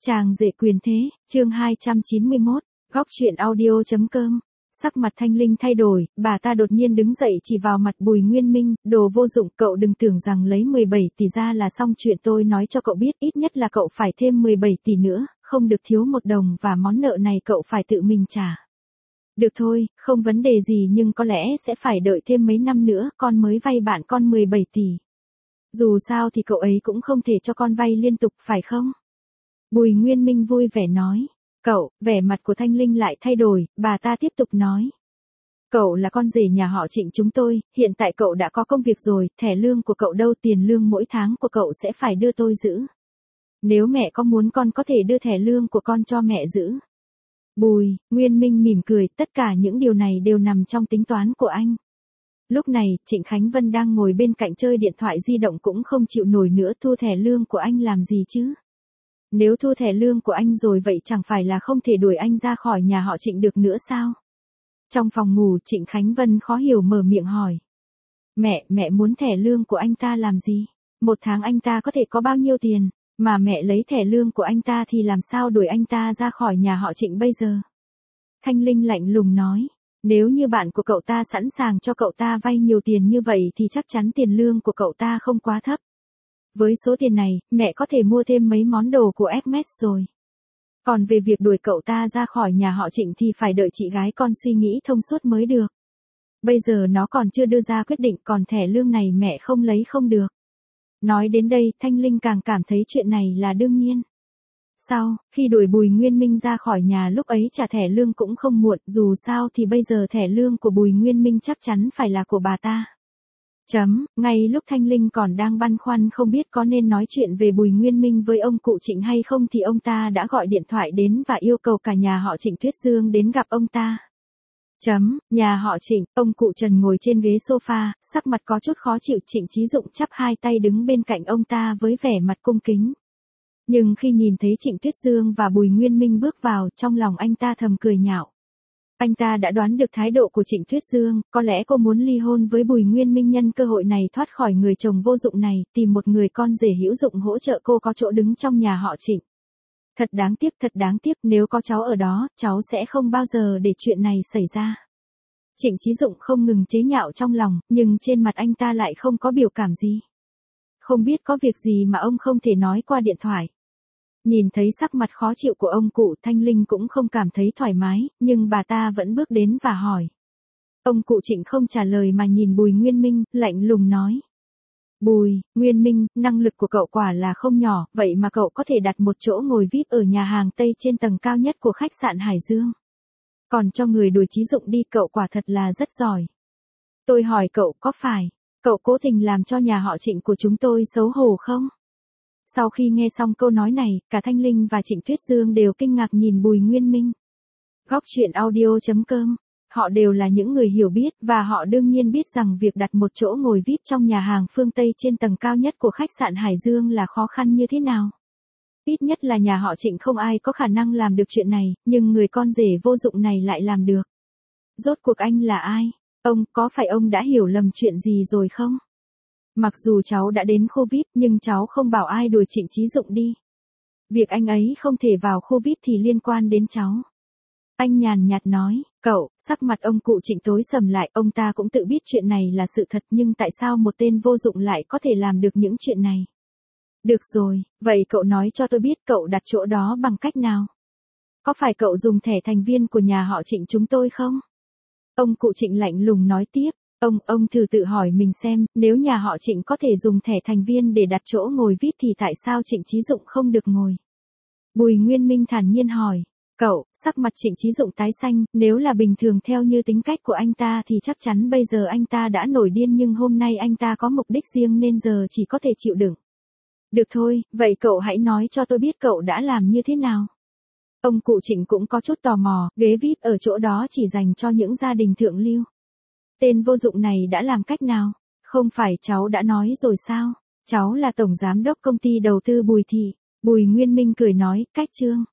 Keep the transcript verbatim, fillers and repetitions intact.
Chàng rể quyền thế, chương hai trăm chín mươi mốt, góc truyện audio chấm com. Sắc mặt Thanh Linh thay đổi, bà ta đột nhiên đứng dậy chỉ vào mặt Bùi Nguyên Minh, đồ vô dụng, cậu đừng tưởng rằng lấy mười bảy tỷ ra là xong chuyện, tôi nói cho cậu biết, ít nhất là cậu phải thêm mười bảy tỷ nữa, không được thiếu một đồng, và món nợ này cậu phải tự mình trả. Được thôi, không vấn đề gì, nhưng có lẽ sẽ phải đợi thêm mấy năm nữa, con mới vay bạn con mười bảy tỷ. Dù sao thì cậu ấy cũng không thể cho con vay liên tục, phải không? Bùi Nguyên Minh vui vẻ nói. Cậu, vẻ mặt của Thanh Linh lại thay đổi, bà ta tiếp tục nói. Cậu là con rể nhà họ Trịnh chúng tôi, hiện tại cậu đã có công việc rồi, thẻ lương của cậu đâu, tiền lương mỗi tháng của cậu sẽ phải đưa tôi giữ. Nếu mẹ có muốn con có thể đưa thẻ lương của con cho mẹ giữ. Bùi, Nguyên Minh mỉm cười, tất cả những điều này đều nằm trong tính toán của anh. Lúc này, Trịnh Khánh Vân đang ngồi bên cạnh chơi điện thoại di động cũng không chịu nổi nữa, thu thẻ lương của anh làm gì chứ? Nếu thu thẻ lương của anh rồi vậy chẳng phải là không thể đuổi anh ra khỏi nhà họ Trịnh được nữa sao? Trong phòng ngủ, Trịnh Khánh Vân khó hiểu mở miệng hỏi. Mẹ, mẹ muốn thẻ lương của anh ta làm gì? Một tháng anh ta có thể có bao nhiêu tiền? Mà mẹ lấy thẻ lương của anh ta thì làm sao đuổi anh ta ra khỏi nhà họ Trịnh bây giờ? Thanh Linh lạnh lùng nói. Nếu như bạn của cậu ta sẵn sàng cho cậu ta vay nhiều tiền như vậy thì chắc chắn tiền lương của cậu ta không quá thấp. Với số tiền này, mẹ có thể mua thêm mấy món đồ của Hermes rồi. Còn về việc đuổi cậu ta ra khỏi nhà họ Trịnh thì phải đợi chị gái con suy nghĩ thông suốt mới được. Bây giờ nó còn chưa đưa ra quyết định, còn thẻ lương này mẹ không lấy không được. Nói đến đây, Thanh Linh càng cảm thấy chuyện này là đương nhiên. Sau, khi đuổi Bùi Nguyên Minh ra khỏi nhà lúc ấy trả thẻ lương cũng không muộn, dù sao thì bây giờ thẻ lương của Bùi Nguyên Minh chắc chắn phải là của bà ta. Chấm, ngay lúc Thanh Linh còn đang băn khoăn không biết có nên nói chuyện về Bùi Nguyên Minh với ông cụ Trịnh hay không thì ông ta đã gọi điện thoại đến và yêu cầu cả nhà họ Trịnh Tuyết Dương đến gặp ông ta. Chấm, nhà họ Trịnh, ông cụ Trần ngồi trên ghế sofa, sắc mặt có chút khó chịu, Trịnh Chí Dụng chắp hai tay đứng bên cạnh ông ta với vẻ mặt cung kính. Nhưng khi nhìn thấy Trịnh Tuyết Dương và Bùi Nguyên Minh bước vào, trong lòng anh ta thầm cười nhạo. Anh ta đã đoán được thái độ của Trịnh Tuyết Dương, có lẽ cô muốn ly hôn với Bùi Nguyên Minh nhân cơ hội này thoát khỏi người chồng vô dụng này, tìm một người con rể hữu dụng hỗ trợ cô có chỗ đứng trong nhà họ Trịnh. Thật đáng tiếc, thật đáng tiếc, nếu có cháu ở đó, cháu sẽ không bao giờ để chuyện này xảy ra. Trịnh Chí Dụng không ngừng chế nhạo trong lòng, nhưng trên mặt anh ta lại không có biểu cảm gì. Không biết có việc gì mà ông không thể nói qua điện thoại. Nhìn thấy sắc mặt khó chịu của ông cụ, Thanh Linh cũng không cảm thấy thoải mái, nhưng bà ta vẫn bước đến và hỏi. Ông cụ Trịnh không trả lời mà nhìn Bùi Nguyên Minh, lạnh lùng nói. Bùi, Nguyên Minh, năng lực của cậu quả là không nhỏ, vậy mà cậu có thể đặt một chỗ ngồi vi ai pi ở nhà hàng Tây trên tầng cao nhất của khách sạn Hải Dương. Còn cho người đuổi Chí Dụng đi, cậu quả thật là rất giỏi. Tôi hỏi cậu, có phải cậu cố tình làm cho nhà họ Trịnh của chúng tôi xấu hổ không? Sau khi nghe xong câu nói này, cả Thanh Linh và Trịnh Tuyết Dương đều kinh ngạc nhìn Bùi Nguyên Minh. Góc truyện audio chấm com. Họ đều là những người hiểu biết, và họ đương nhiên biết rằng việc đặt một chỗ ngồi vi ai pi trong nhà hàng phương Tây trên tầng cao nhất của khách sạn Hải Dương là khó khăn như thế nào. Ít nhất là nhà họ Trịnh không ai có khả năng làm được chuyện này, nhưng người con rể vô dụng này lại làm được. Rốt cuộc anh là ai? Ông, có phải ông đã hiểu lầm chuyện gì rồi không? Mặc dù cháu đã đến khu vi ai pi, nhưng cháu không bảo ai đuổi Trịnh Chí Dụng đi. Việc anh ấy không thể vào khu vi ai pi thì liên quan đến cháu. Anh nhàn nhạt nói, cậu, sắc mặt ông cụ Trịnh tối sầm lại, ông ta cũng tự biết chuyện này là sự thật, nhưng tại sao một tên vô dụng lại có thể làm được những chuyện này? Được rồi, vậy cậu nói cho tôi biết cậu đặt chỗ đó bằng cách nào? Có phải cậu dùng thẻ thành viên của nhà họ Trịnh chúng tôi không? Ông cụ Trịnh lạnh lùng nói tiếp. Ông, ông thử tự hỏi mình xem, nếu nhà họ Trịnh có thể dùng thẻ thành viên để đặt chỗ ngồi vi ai pi thì tại sao Trịnh Chí Dụng không được ngồi? Bùi Nguyên Minh thản nhiên hỏi. Cậu, sắc mặt Trịnh Chí Dụng tái xanh, nếu là bình thường theo như tính cách của anh ta thì chắc chắn bây giờ anh ta đã nổi điên, nhưng hôm nay anh ta có mục đích riêng nên giờ chỉ có thể chịu đựng. Được thôi, vậy cậu hãy nói cho tôi biết cậu đã làm như thế nào? Ông cụ Trịnh cũng có chút tò mò, ghế vi ai pi ở chỗ đó chỉ dành cho những gia đình thượng lưu. Tên vô dụng này đã làm cách nào? Không phải cháu đã nói rồi sao? Cháu là tổng giám đốc công ty đầu tư Bùi Thị. Bùi Nguyên Minh cười nói, cách chương.